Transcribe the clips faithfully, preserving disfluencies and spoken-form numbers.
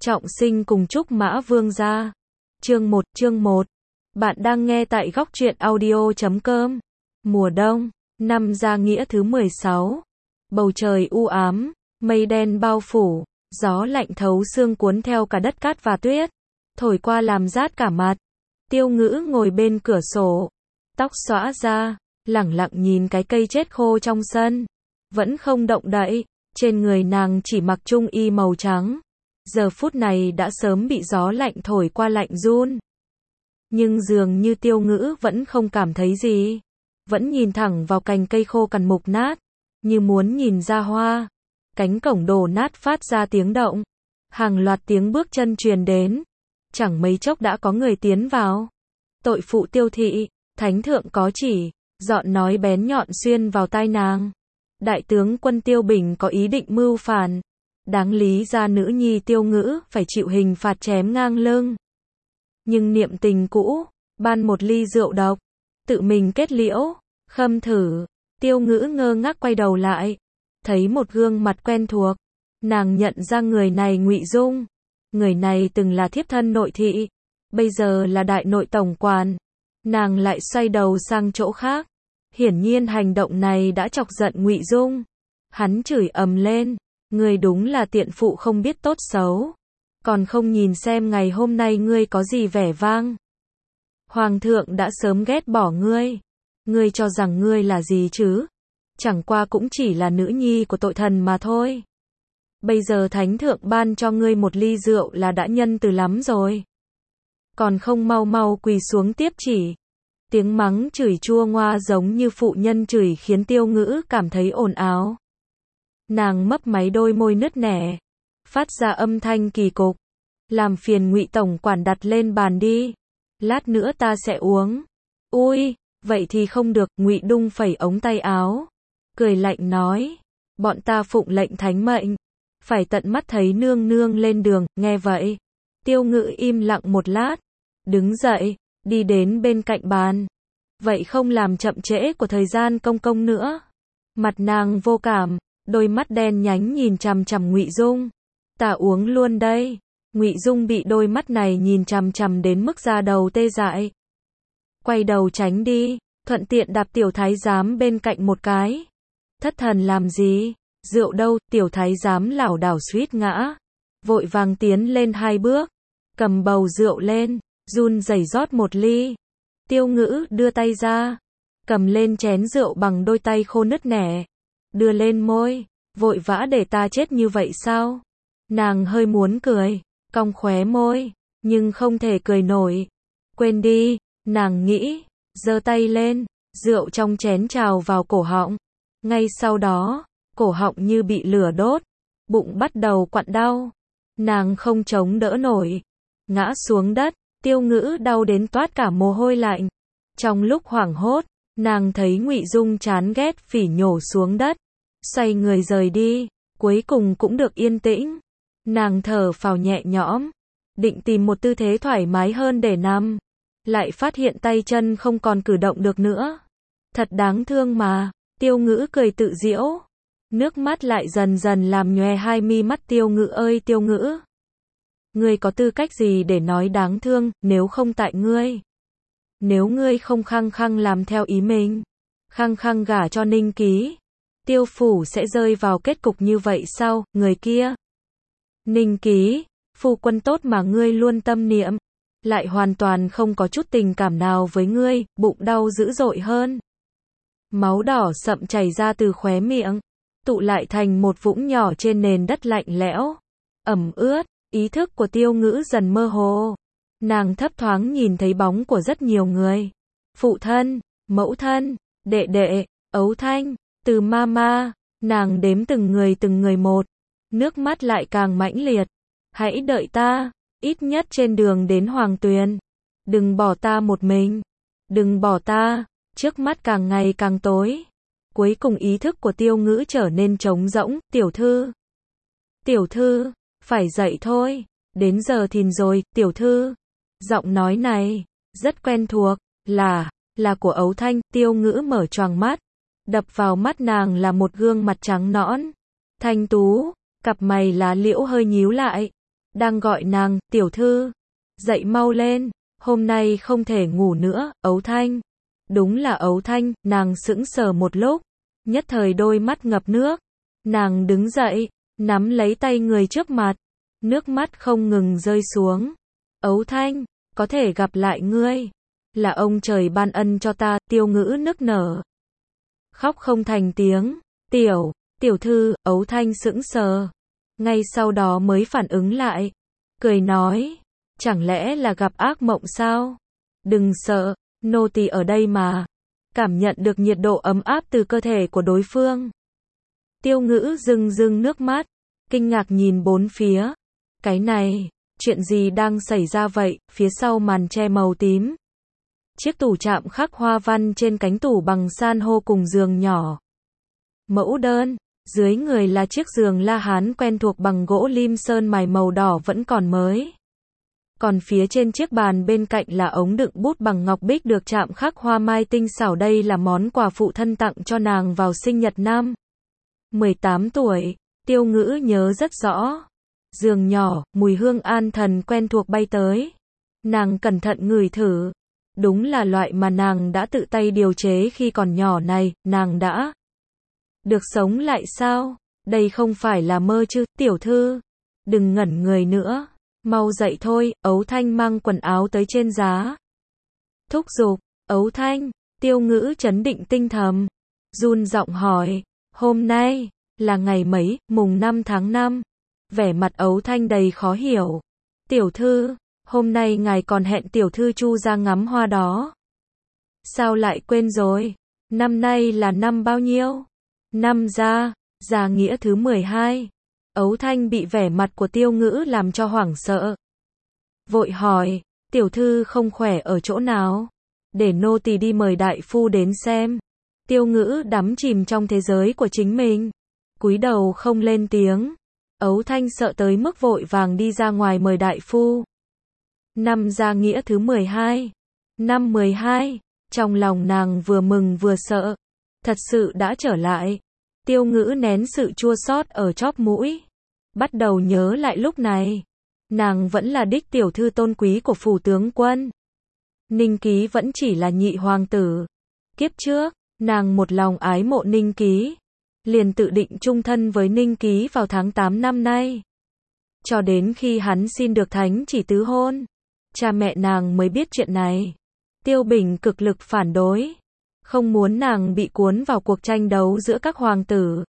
Trọng sinh cùng Trúc Mã Vương gia. Chương một, chương một. Bạn đang nghe tại góc truyện audio chấm com. Mùa đông, năm Gia Nghĩa thứ mười sáu. Bầu trời u ám, mây đen bao phủ, gió lạnh thấu xương cuốn theo cả đất cát và tuyết, thổi qua làm rát cả mặt. Tiêu Ngữ ngồi bên cửa sổ, tóc xõa ra, lẳng lặng nhìn cái cây chết khô trong sân, vẫn không động đậy. Trên người nàng chỉ mặc trung y màu trắng, giờ phút này đã sớm bị gió lạnh thổi qua lạnh run. Nhưng dường như Tiêu Ngữ vẫn không cảm thấy gì, vẫn nhìn thẳng vào cành cây khô cằn mục nát, như muốn nhìn ra hoa. Cánh cổng đổ nát phát ra tiếng động, hàng loạt tiếng bước chân truyền đến, chẳng mấy chốc đã có người tiến vào. Tội phụ Tiêu thị, thánh thượng có chỉ, giọng nói bén nhọn xuyên vào tai nàng. Đại tướng quân Tiêu Bình có ý định mưu phản, đáng lý ra nữ nhi Tiêu Ngữ phải chịu hình phạt chém ngang lưng. Nhưng niệm tình cũ, ban một ly rượu độc, tự mình kết liễu, khâm thử. Tiêu Ngữ ngơ ngác quay đầu lại, thấy một gương mặt quen thuộc, nàng nhận ra người này Ngụy Dung. Người này từng là thiếp thân nội thị, bây giờ là đại nội tổng quản. Nàng lại xoay đầu sang chỗ khác. Hiển nhiên hành động này đã chọc giận Ngụy Dung. Hắn chửi ầm lên, ngươi đúng là tiện phụ không biết tốt xấu, còn không nhìn xem ngày hôm nay ngươi có gì vẻ vang. Hoàng thượng đã sớm ghét bỏ ngươi, ngươi cho rằng ngươi là gì chứ? Chẳng qua cũng chỉ là nữ nhi của tội thần mà thôi. Bây giờ thánh thượng ban cho ngươi một ly rượu là đã nhân từ lắm rồi, còn không mau mau quỳ xuống tiếp chỉ. Tiếng mắng chửi chua ngoa giống như phụ nhân chửi khiến Tiêu Ngữ cảm thấy ồn ào. Nàng mấp máy đôi môi nứt nẻ, phát ra âm thanh kỳ cục. Làm phiền Ngụy tổng quản đặt lên bàn đi, lát nữa ta sẽ uống. Ui, vậy thì không được. Ngụy Đung phẩy ống tay áo, cười lạnh nói, bọn ta phụng lệnh thánh mệnh, phải tận mắt thấy nương nương lên đường. Nghe vậy, Tiêu Ngữ im lặng một lát, đứng dậy, đi đến bên cạnh bàn. Vậy không làm chậm trễ của thời gian công công nữa. Mặt nàng vô cảm, đôi mắt đen nhánh nhìn chằm chằm Ngụy Dung. Ta uống luôn đây. Ngụy Dung bị đôi mắt này nhìn chằm chằm đến mức da đầu tê dại. Quay đầu tránh đi, thuận tiện đạp tiểu thái giám bên cạnh một cái. Thất thần làm gì? Rượu đâu? Tiểu thái giám lảo đảo suýt ngã, vội vàng tiến lên hai bước, cầm bầu rượu lên, run rẩy rót một ly. Tiêu Ngữ đưa tay ra, cầm lên chén rượu bằng đôi tay khô nứt nẻ, đưa lên môi, vội vã để ta chết như vậy sao? Nàng hơi muốn cười, cong khóe môi, nhưng không thể cười nổi. Quên đi, nàng nghĩ, giơ tay lên, rượu trong chén trào vào cổ họng. Ngay sau đó, cổ họng như bị lửa đốt, bụng bắt đầu quặn đau. Nàng không chống đỡ nổi, ngã xuống đất. Tiêu Ngữ đau đến toát cả mồ hôi lạnh. Trong lúc hoảng hốt, nàng thấy Ngụy Dung chán ghét phỉ nhổ xuống đất, xoay người rời đi, cuối cùng cũng được yên tĩnh. Nàng thở phào nhẹ nhõm, định tìm một tư thế thoải mái hơn để nằm, lại phát hiện tay chân không còn cử động được nữa. Thật đáng thương mà. Tiêu Ngữ cười tự giễu, nước mắt lại dần dần làm nhòe hai mi mắt. Tiêu Ngữ ơi Tiêu Ngữ, ngươi có tư cách gì để nói đáng thương? Nếu không tại ngươi, nếu ngươi không khăng khăng làm theo ý mình, khăng khăng gả cho Ninh Ký, Tiêu phủ sẽ rơi vào kết cục như vậy sao? Người kia, Ninh Ký, phu quân tốt mà ngươi luôn tâm niệm, lại hoàn toàn không có chút tình cảm nào với ngươi. Bụng đau dữ dội hơn, máu đỏ sậm chảy ra từ khóe miệng, tụ lại thành một vũng nhỏ trên nền đất lạnh lẽo, ẩm ướt. Ý thức của Tiêu Ngữ dần mơ hồ. Nàng thấp thoáng nhìn thấy bóng của rất nhiều người. Phụ thân, mẫu thân, đệ đệ, ấu thanh, từ mama. Nàng đếm từng người từng người một. Nước mắt lại càng mãnh liệt. Hãy đợi ta, ít nhất trên đường đến Hoàng Tuyền. Đừng bỏ ta một mình. Đừng bỏ ta. Trước mắt càng ngày càng tối. Cuối cùng ý thức của Tiêu Ngữ trở nên trống rỗng. Tiểu thư. Tiểu thư. Phải dậy thôi, đến giờ thìn rồi. Tiểu thư. Giọng nói này rất quen thuộc, là là của Ấu Thanh. Tiêu Ngữ mở choàng mắt, đập vào mắt nàng là một gương mặt trắng nõn, thanh tú, cặp mày lá liễu hơi nhíu lại, đang gọi nàng, tiểu thư, dậy mau lên, hôm nay không thể ngủ nữa, Ấu Thanh. Đúng là Ấu Thanh, nàng sững sờ một lúc, nhất thời đôi mắt ngập nước. Nàng đứng dậy, nắm lấy tay người trước mặt, nước mắt không ngừng rơi xuống. Ấu Thanh, có thể gặp lại ngươi, là ông trời ban ân cho ta, Tiêu Ngữ nức nở. Khóc không thành tiếng, tiểu, tiểu thư, Ấu Thanh sững sờ. Ngay sau đó mới phản ứng lại, cười nói, chẳng lẽ là gặp ác mộng sao? Đừng sợ, nô tỳ ở đây mà. Cảm nhận được nhiệt độ ấm áp từ cơ thể của đối phương. Tiêu Ngữ rưng rưng nước mắt, kinh ngạc nhìn bốn phía. Cái này, chuyện gì đang xảy ra vậy? Phía sau màn che màu tím, chiếc tủ chạm khắc hoa văn trên cánh tủ bằng san hô cùng giường nhỏ. Mẫu đơn, dưới người là chiếc giường La Hán quen thuộc bằng gỗ lim sơn mài màu đỏ vẫn còn mới. Còn phía trên chiếc bàn bên cạnh là ống đựng bút bằng ngọc bích được chạm khắc hoa mai tinh xảo, đây là món quà phụ thân tặng cho nàng vào sinh nhật năm mười tám tuổi, Tiêu Ngữ nhớ rất rõ. Giường nhỏ, mùi hương an thần quen thuộc bay tới. Nàng cẩn thận ngửi thử. Đúng là loại mà nàng đã tự tay điều chế khi còn nhỏ này, nàng đã được sống lại sao? Đây không phải là mơ chứ, tiểu thư. Đừng ngẩn người nữa. Mau dậy thôi, Ấu Thanh mang quần áo tới trên giá. Thúc giục, Ấu Thanh, Tiêu Ngữ trấn định tinh thần. Run giọng hỏi, hôm nay, là ngày mấy, mùng năm tháng năm. Vẻ mặt Ấu Thanh đầy khó hiểu. Tiểu thư, hôm nay ngài còn hẹn tiểu thư Chu ra ngắm hoa đó. Sao lại quên rồi? Năm nay là năm bao nhiêu? Năm Gia, Gia Nghĩa thứ mười hai. Ấu Thanh bị vẻ mặt của Tiêu Ngữ làm cho hoảng sợ. Vội hỏi, tiểu thư không khỏe ở chỗ nào? Để nô tỳ đi mời đại phu đến xem. Tiêu Ngữ đắm chìm trong thế giới của chính mình, cúi đầu không lên tiếng. Ấu Thanh sợ tới mức vội vàng đi ra ngoài mời đại phu. Năm Gia Nghĩa thứ mười hai. Năm mười hai, trong lòng nàng vừa mừng vừa sợ. Thật sự đã trở lại. Tiêu Ngữ nén sự chua xót ở chóp mũi. Bắt đầu nhớ lại lúc này. Nàng vẫn là đích tiểu thư tôn quý của phủ tướng quân. Ninh Ký vẫn chỉ là nhị hoàng tử. Kiếp trước, nàng một lòng ái mộ Ninh Ký. Liền tự định chung thân với Ninh Ký vào tháng tám năm nay. Cho đến khi hắn xin được thánh chỉ tứ hôn. Cha mẹ nàng mới biết chuyện này. Tiêu Bình cực lực phản đối. Không muốn nàng bị cuốn vào cuộc tranh đấu giữa các hoàng tử.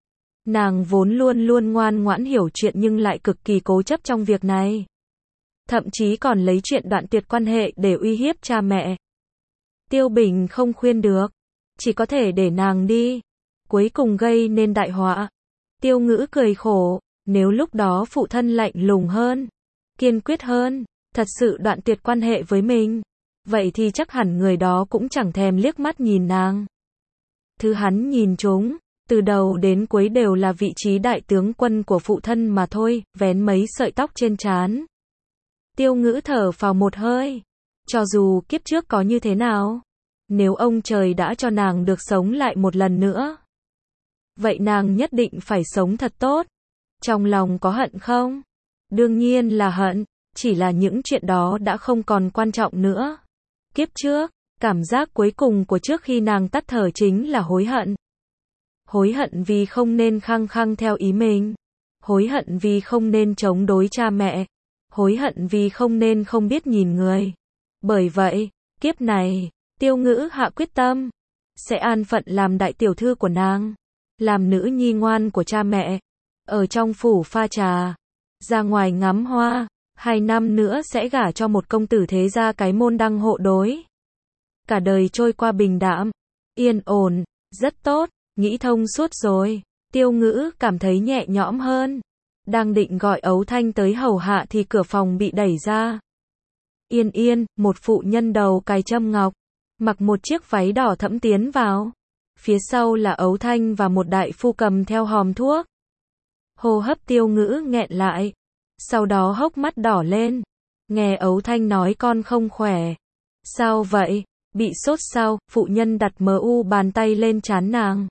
Nàng vốn luôn luôn ngoan ngoãn hiểu chuyện nhưng lại cực kỳ cố chấp trong việc này. Thậm chí còn lấy chuyện đoạn tuyệt quan hệ để uy hiếp cha mẹ. Tiêu Bình không khuyên được. Chỉ có thể để nàng đi. Cuối cùng gây nên đại họa. Tiêu Ngữ cười khổ. Nếu lúc đó phụ thân lạnh lùng hơn, kiên quyết hơn, thật sự đoạn tuyệt quan hệ với mình, vậy thì chắc hẳn người đó cũng chẳng thèm liếc mắt nhìn nàng. Thứ hắn nhìn chúng, từ đầu đến cuối đều là vị trí đại tướng quân của phụ thân mà thôi, vén mấy sợi tóc trên trán. Tiêu Ngữ thở phào một hơi. Cho dù kiếp trước có như thế nào, nếu ông trời đã cho nàng được sống lại một lần nữa, vậy nàng nhất định phải sống thật tốt. Trong lòng có hận không? Đương nhiên là hận, chỉ là những chuyện đó đã không còn quan trọng nữa. Kiếp trước, cảm giác cuối cùng của trước khi nàng tắt thở chính là hối hận. Hối hận vì không nên khăng khăng theo ý mình. Hối hận vì không nên chống đối cha mẹ. Hối hận vì không nên không biết nhìn người. Bởi vậy, kiếp này, Tiêu Ngữ hạ quyết tâm, sẽ an phận làm đại tiểu thư của nàng, làm nữ nhi ngoan của cha mẹ. Ở trong phủ pha trà, ra ngoài ngắm hoa, hai năm nữa sẽ gả cho một công tử thế gia cái môn đăng hộ đối. Cả đời trôi qua bình đạm, yên ổn, rất tốt, nghĩ thông suốt rồi. Tiêu Ngữ cảm thấy nhẹ nhõm hơn. Đang định gọi Ấu Thanh tới hầu hạ thì cửa phòng bị đẩy ra. Yên Yên, một phụ nhân đầu cài châm ngọc, mặc một chiếc váy đỏ thẫm tiến vào. Phía sau là Ấu Thanh và một đại phu cầm theo hòm thuốc. Hô hấp Tiêu Ngữ nghẹn lại, sau đó hốc mắt đỏ lên. Nghe Ấu Thanh nói con không khỏe. Sao vậy? Bị sốt sao? Phụ nhân đặt mờ u bàn tay lên trán nàng.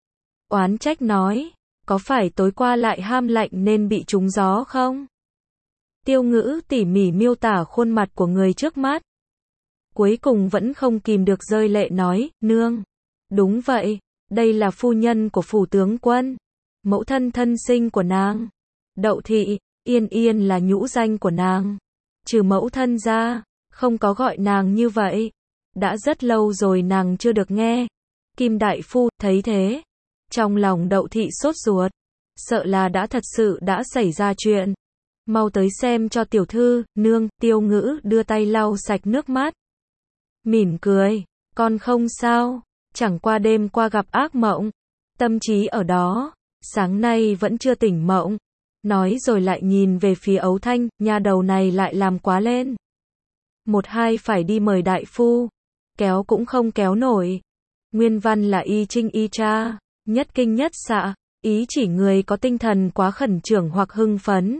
Oán trách nói, có phải tối qua lại ham lạnh nên bị trúng gió không? Tiêu Ngữ tỉ mỉ miêu tả khuôn mặt của người trước mắt. Cuối cùng vẫn không kìm được rơi lệ nói, nương. Đúng vậy, đây là phu nhân của phủ tướng quân. Mẫu thân thân sinh của nàng. Đậu thị, Yên Yên là nhũ danh của nàng. Trừ mẫu thân ra, không có gọi nàng như vậy. Đã rất lâu rồi nàng chưa được nghe. Kim đại phu, thấy thế. Trong lòng Đậu thị sốt ruột. Sợ là đã thật sự đã xảy ra chuyện. Mau tới xem cho tiểu thư, nương. Tiêu Ngữ đưa tay lau sạch nước mắt. Mỉm cười, con không sao. Chẳng qua đêm qua gặp ác mộng. Tâm trí ở đó. Sáng nay vẫn chưa tỉnh mộng. Nói rồi lại nhìn về phía Ấu Thanh, nhà đầu này lại làm quá lên. Một hai phải đi mời đại phu. Kéo cũng không kéo nổi. Nguyên văn là y trinh y cha, nhất kinh nhất xạ, ý chỉ người có tinh thần quá khẩn trương hoặc hưng phấn.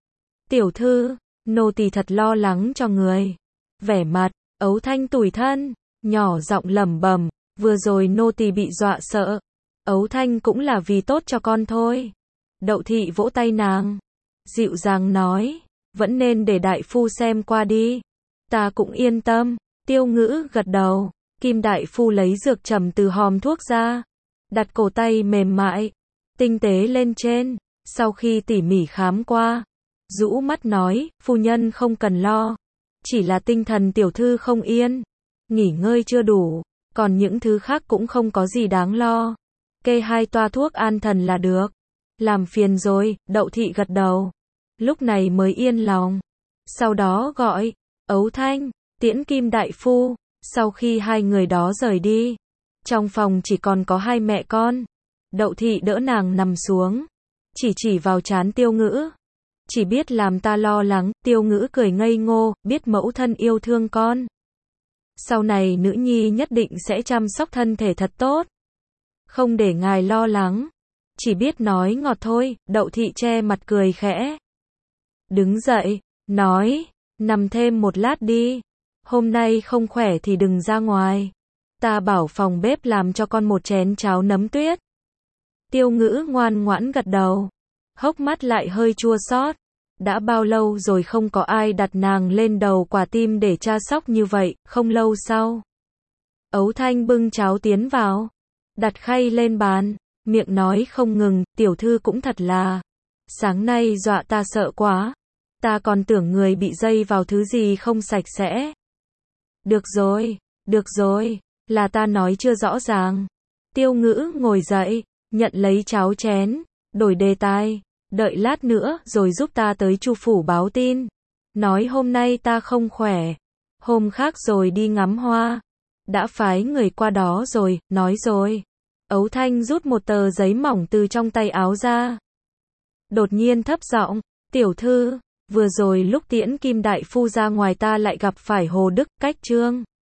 Tiểu thư, nô tỳ thật lo lắng cho người. Vẻ mặt, Ấu Thanh tủi thân, nhỏ giọng lẩm bẩm, vừa rồi nô tỳ bị dọa sợ. Ấu Thanh cũng là vì tốt cho con thôi. Đậu thị vỗ tay nàng, dịu dàng nói, vẫn nên để đại phu xem qua đi. Ta cũng yên tâm. Tiêu Ngữ gật đầu. Kim đại phu lấy dược trầm từ hòm thuốc ra, đặt cổ tay mềm mại, tinh tế lên trên. Sau khi tỉ mỉ khám qua, rũ mắt nói, phu nhân không cần lo, chỉ là tinh thần tiểu thư không yên, nghỉ ngơi chưa đủ, còn những thứ khác cũng không có gì đáng lo. Kê hai toa thuốc an thần là được. Làm phiền rồi. Đậu thị gật đầu, lúc này mới yên lòng. Sau đó gọi Ấu Thanh tiễn Kim đại phu. Sau khi hai người đó rời đi, trong phòng chỉ còn có hai mẹ con. Đậu thị đỡ nàng nằm xuống, chỉ chỉ vào trán Tiêu Ngữ. Chỉ biết làm ta lo lắng. Tiêu Ngữ cười ngây ngô, biết mẫu thân yêu thương con. Sau này nữ nhi nhất định sẽ chăm sóc thân thể thật tốt. Không để ngài lo lắng. Chỉ biết nói ngọt thôi. Đậu thị che mặt cười khẽ. Đứng dậy, nói, nằm thêm một lát đi. Hôm nay không khỏe thì đừng ra ngoài. Ta bảo phòng bếp làm cho con một chén cháo nấm tuyết. Tiêu Ngữ ngoan ngoãn gật đầu. Hốc mắt lại hơi chua xót. Đã bao lâu rồi không có ai đặt nàng lên đầu quả tim để tra sóc như vậy. Không lâu sau, Ấu Thanh bưng cháo tiến vào, đặt khay lên bàn, miệng nói không ngừng, tiểu thư cũng thật là. Sáng nay dọa ta sợ quá. Ta còn tưởng người bị dây vào thứ gì không sạch sẽ. Được rồi, được rồi, là ta nói chưa rõ ràng. Tiêu Ngữ ngồi dậy, nhận lấy cháo chén, đổi đề tài, đợi lát nữa rồi giúp ta tới Chu phủ báo tin. Nói hôm nay ta không khỏe, hôm khác rồi đi ngắm hoa. Đã phái người qua đó rồi, nói rồi. Ấu Thanh rút một tờ giấy mỏng từ trong tay áo ra. Đột nhiên thấp giọng, tiểu thư, vừa rồi lúc tiễn Kim đại phu ra ngoài ta lại gặp phải Hồ Đức Cách Trương.